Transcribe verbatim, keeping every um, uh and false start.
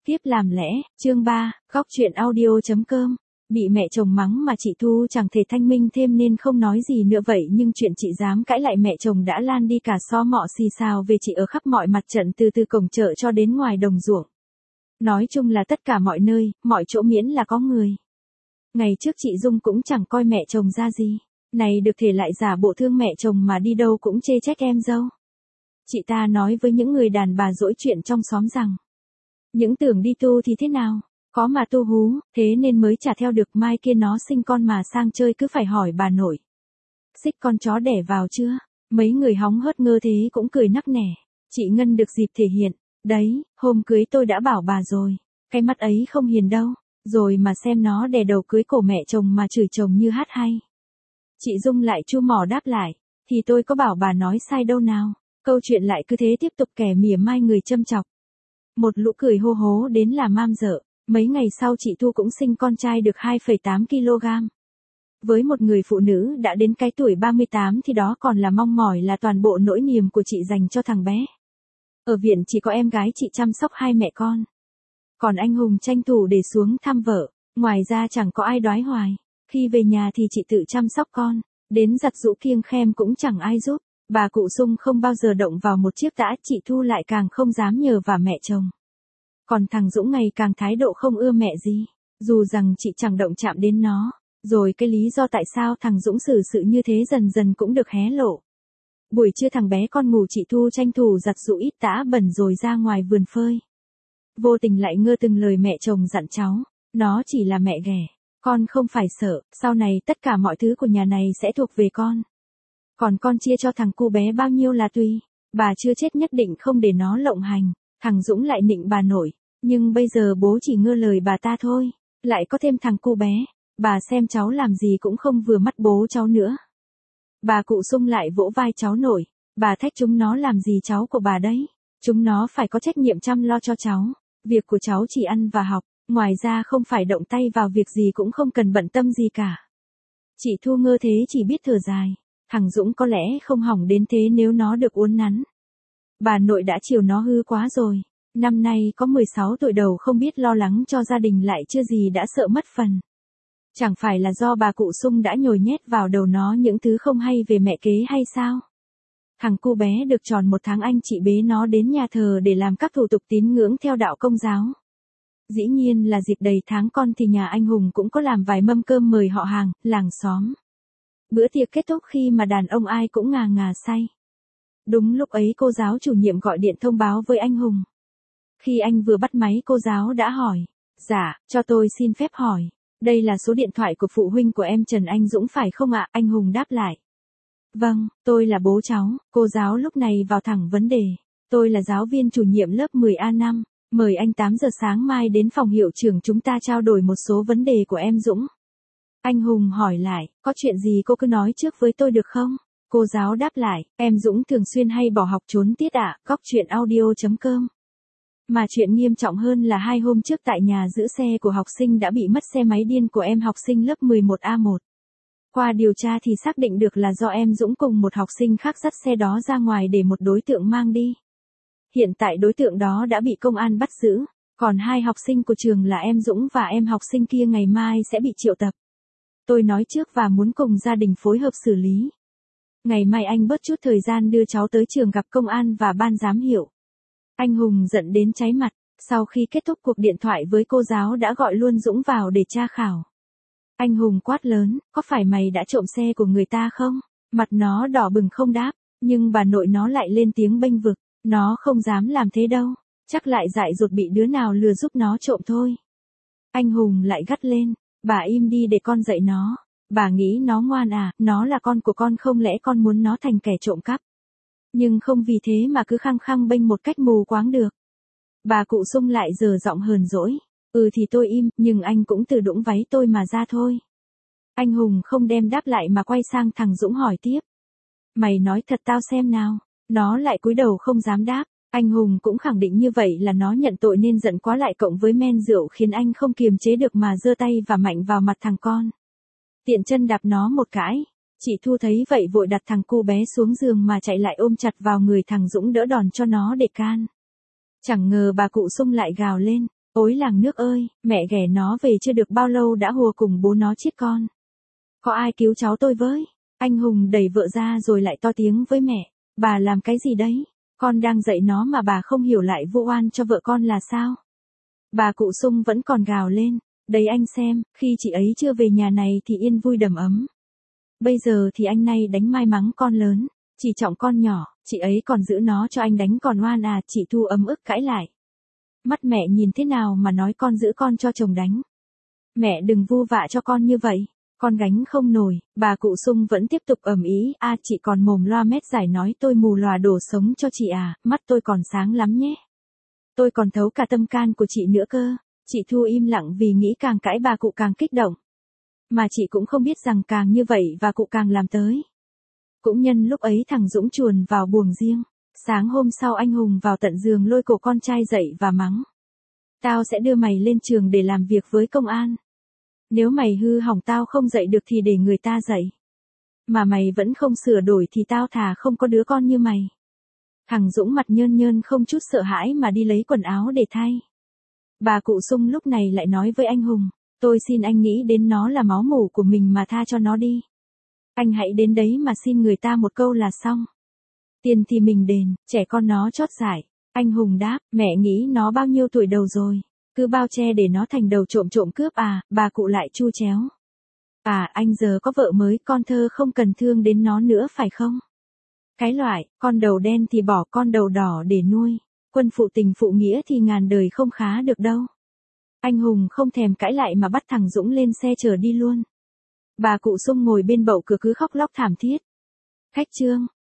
Tiếp làm lẽ, chương ba, góc chuyện audio.com. Bị mẹ chồng mắng mà chị Thu chẳng thể thanh minh thêm nên không nói gì nữa vậy nhưng chuyện chị dám cãi lại mẹ chồng đã lan đi cả xó mọ xì xào về chị ở khắp mọi mặt trận từ từ cổng chợ cho đến ngoài đồng ruộng. Nói chung là tất cả mọi nơi, mọi chỗ miễn là có người. Ngày trước chị Dung cũng chẳng coi mẹ chồng ra gì. Này được thể lại giả bộ thương mẹ chồng mà đi đâu cũng chê trách em dâu. Chị ta nói với những người đàn bà dỗi chuyện trong xóm rằng. Những tưởng đi tu thì thế nào, có mà tu hú, thế nên mới chả theo được mai kia nó sinh con mà sang chơi cứ phải hỏi bà nội. Xích con chó đẻ vào chưa, mấy người hóng hớt ngơ thế cũng cười nắc nẻ, chị Ngân được dịp thể hiện, đấy, hôm cưới tôi đã bảo bà rồi, cái mắt ấy không hiền đâu, rồi mà xem nó đè đầu cưới cổ mẹ chồng mà chửi chồng như hát hay. Chị Dung lại chu mỏ đáp lại, thì tôi có bảo bà nói sai đâu nào, câu chuyện lại cứ thế tiếp tục kẻ mỉa mai người châm chọc. Một lũ cười hô hố đến là mam dợ, mấy ngày sau chị Thu cũng sinh con trai được hai phẩy tám ki lô gam. Với một người phụ nữ đã đến cái tuổi ba mươi tám thì đó còn là mong mỏi là toàn bộ nỗi niềm của chị dành cho thằng bé. Ở viện chỉ có em gái chị chăm sóc hai mẹ con. Còn anh Hùng tranh thủ để xuống thăm vợ, ngoài ra chẳng có ai đoái hoài. Khi về nhà thì chị tự chăm sóc con, đến giặt giũ kiêng khem cũng chẳng ai giúp. Bà cụ Dung không bao giờ động vào một chiếc tã, chị Thu lại càng không dám nhờ vào mẹ chồng. Còn thằng Dũng ngày càng thái độ không ưa mẹ gì, dù rằng chị chẳng động chạm đến nó. Rồi cái lý do tại sao thằng Dũng xử sự như thế dần dần cũng được hé lộ. Buổi trưa thằng bé con ngủ chị Thu tranh thủ giặt giũ ít tã bẩn rồi ra ngoài vườn phơi. Vô tình lại ngơ từng lời mẹ chồng dặn cháu, nó chỉ là mẹ ghẻ, con không phải sợ, sau này tất cả mọi thứ của nhà này sẽ thuộc về con. Còn con chia cho thằng cu bé bao nhiêu là tùy, bà chưa chết nhất định không để nó lộng hành. Thằng Dũng lại nịnh bà nội, nhưng bây giờ bố chỉ ngơ lời bà ta thôi, lại có thêm thằng cu bé, bà xem cháu làm gì cũng không vừa mắt bố cháu nữa. Bà cụ Dung lại vỗ vai cháu nội, bà thách chúng nó làm gì cháu của bà đấy, chúng nó phải có trách nhiệm chăm lo cho cháu, việc của cháu chỉ ăn và học, ngoài ra không phải động tay vào việc gì cũng không cần bận tâm gì cả. Chị Thu ngơ thế chỉ biết thở dài. Thằng Dũng có lẽ không hỏng đến thế nếu nó được uốn nắn. Bà nội đã chiều nó hư quá rồi. Năm nay có mười sáu tuổi đầu không biết lo lắng cho gia đình lại chưa gì đã sợ mất phần. Chẳng phải là do bà cụ Dung đã nhồi nhét vào đầu nó những thứ không hay về mẹ kế hay sao? Thằng cu bé được tròn một tháng anh chị bế nó đến nhà thờ để làm các thủ tục tín ngưỡng theo đạo Công giáo. Dĩ nhiên là dịp đầy tháng con thì nhà anh Hùng cũng có làm vài mâm cơm mời họ hàng, làng xóm. Bữa tiệc kết thúc khi mà đàn ông ai cũng ngà ngà say. Đúng lúc ấy cô giáo chủ nhiệm gọi điện thông báo với anh Hùng. Khi anh vừa bắt máy cô giáo đã hỏi. Dạ, cho tôi xin phép hỏi. Đây là số điện thoại của phụ huynh của em Trần Anh Dũng phải không ạ? Anh Hùng đáp lại. Vâng, tôi là bố cháu. Cô giáo lúc này vào thẳng vấn đề. Tôi là giáo viên chủ nhiệm lớp mười A năm. Mời anh tám giờ sáng mai đến phòng hiệu trưởng chúng ta trao đổi một số vấn đề của em Dũng. Anh Hùng hỏi lại, có chuyện gì cô cứ nói trước với tôi được không? Cô giáo đáp lại, em Dũng thường xuyên hay bỏ học trốn tiết ạ, à, góc chuyện audio.com. Mà chuyện nghiêm trọng hơn là hai hôm trước tại nhà giữ xe của học sinh đã bị mất xe máy điên của em học sinh lớp mười một A một. Qua điều tra thì xác định được là do em Dũng cùng một học sinh khác dắt xe đó ra ngoài để một đối tượng mang đi. Hiện tại đối tượng đó đã bị công an bắt giữ, còn hai học sinh của trường là em Dũng và em học sinh kia ngày mai sẽ bị triệu tập. Tôi nói trước và muốn cùng gia đình phối hợp xử lý. Ngày mai anh bớt chút thời gian đưa cháu tới trường gặp công an và ban giám hiệu. Anh Hùng giận đến cháy mặt, sau khi kết thúc cuộc điện thoại với cô giáo đã gọi luôn Dũng vào để tra khảo. Anh Hùng quát lớn, có phải mày đã trộm xe của người ta không? Mặt nó đỏ bừng không đáp, nhưng bà nội nó lại lên tiếng bênh vực, nó không dám làm thế đâu, chắc lại dại dột bị đứa nào lừa giúp nó trộm thôi. Anh Hùng lại gắt lên. Bà im đi để con dạy nó. Bà nghĩ nó ngoan à, nó là con của con không lẽ con muốn nó thành kẻ trộm cắp. Nhưng không vì thế mà cứ khăng khăng bênh một cách mù quáng được. Bà cụ Dung lại dở giọng hờn dỗi. Ừ thì tôi im, nhưng anh cũng từ đũng váy tôi mà ra thôi. Anh Hùng không đem đáp lại mà quay sang thằng Dũng hỏi tiếp. Mày nói thật tao xem nào. Nó lại cúi đầu không dám đáp. Anh Hùng cũng khẳng định như vậy là nó nhận tội nên giận quá lại cộng với men rượu khiến anh không kiềm chế được mà giơ tay và mạnh vào mặt thằng con. Tiện chân đạp nó một cái. Chị Thu thấy vậy vội đặt thằng cu bé xuống giường mà chạy lại ôm chặt vào người thằng Dũng đỡ đòn cho nó để can. Chẳng ngờ bà cụ Dung lại gào lên. Ôi làng nước ơi, mẹ ghẻ nó về chưa được bao lâu đã hùa cùng bố nó chết con. Có ai cứu cháu tôi với? Anh Hùng đẩy vợ ra rồi lại to tiếng với mẹ. Bà làm cái gì đấy? Con đang dạy nó mà bà không hiểu lại vu oan cho vợ con là sao? Bà cụ Sung vẫn còn gào lên. Đấy anh xem, khi chị ấy chưa về nhà này thì yên vui đầm ấm. Bây giờ thì anh này đánh mai mắng con lớn, chỉ trọng con nhỏ, chị ấy còn giữ nó cho anh đánh còn oan à, chị Thu ấm ức cãi lại. Mắt mẹ nhìn thế nào mà nói con giữ con cho chồng đánh. Mẹ đừng vu vạ cho con như vậy, con gánh không nổi, bà cụ Sung vẫn tiếp tục ầm ĩ, a à, chị còn mồm loa mét giải nói tôi mù lòa đổ sống cho chị à, mắt tôi còn sáng lắm nhé. Tôi còn thấu cả tâm can của chị nữa cơ. Chị Thu im lặng vì nghĩ càng cãi bà cụ càng kích động. Mà chị cũng không biết rằng càng như vậy và cụ càng làm tới. Cũng nhân lúc ấy thằng Dũng chuồn vào buồng riêng. Sáng hôm sau anh Hùng vào tận giường lôi cổ con trai dậy và mắng. Tao sẽ đưa mày lên trường để làm việc với công an. Nếu mày hư hỏng tao không dạy được thì để người ta dạy. Mà mày vẫn không sửa đổi thì tao thà không có đứa con như mày. Thằng Dũng mặt nhơn nhơn không chút sợ hãi mà đi lấy quần áo để thay. Bà cụ Sung lúc này lại nói với anh Hùng, tôi xin anh nghĩ đến nó là máu mủ của mình mà tha cho nó đi. Anh hãy đến đấy mà xin người ta một câu là xong. Tiền thì mình đền, trẻ con nó chót giải. Anh Hùng đáp, mẹ nghĩ nó bao nhiêu tuổi đầu rồi, cứ bao che để nó thành đầu trộm trộm cướp à, bà cụ lại chu chéo. À, anh giờ có vợ mới, con thơ không cần thương đến nó nữa phải không? Cái loại, con đầu đen thì bỏ con đầu đỏ để nuôi. Quân phụ tình phụ nghĩa thì ngàn đời không khá được đâu. Anh Hùng không thèm cãi lại mà bắt thằng Dũng lên xe chở đi luôn. Bà cụ Sung ngồi bên bậu cửa cứ khóc lóc thảm thiết. Khách trương,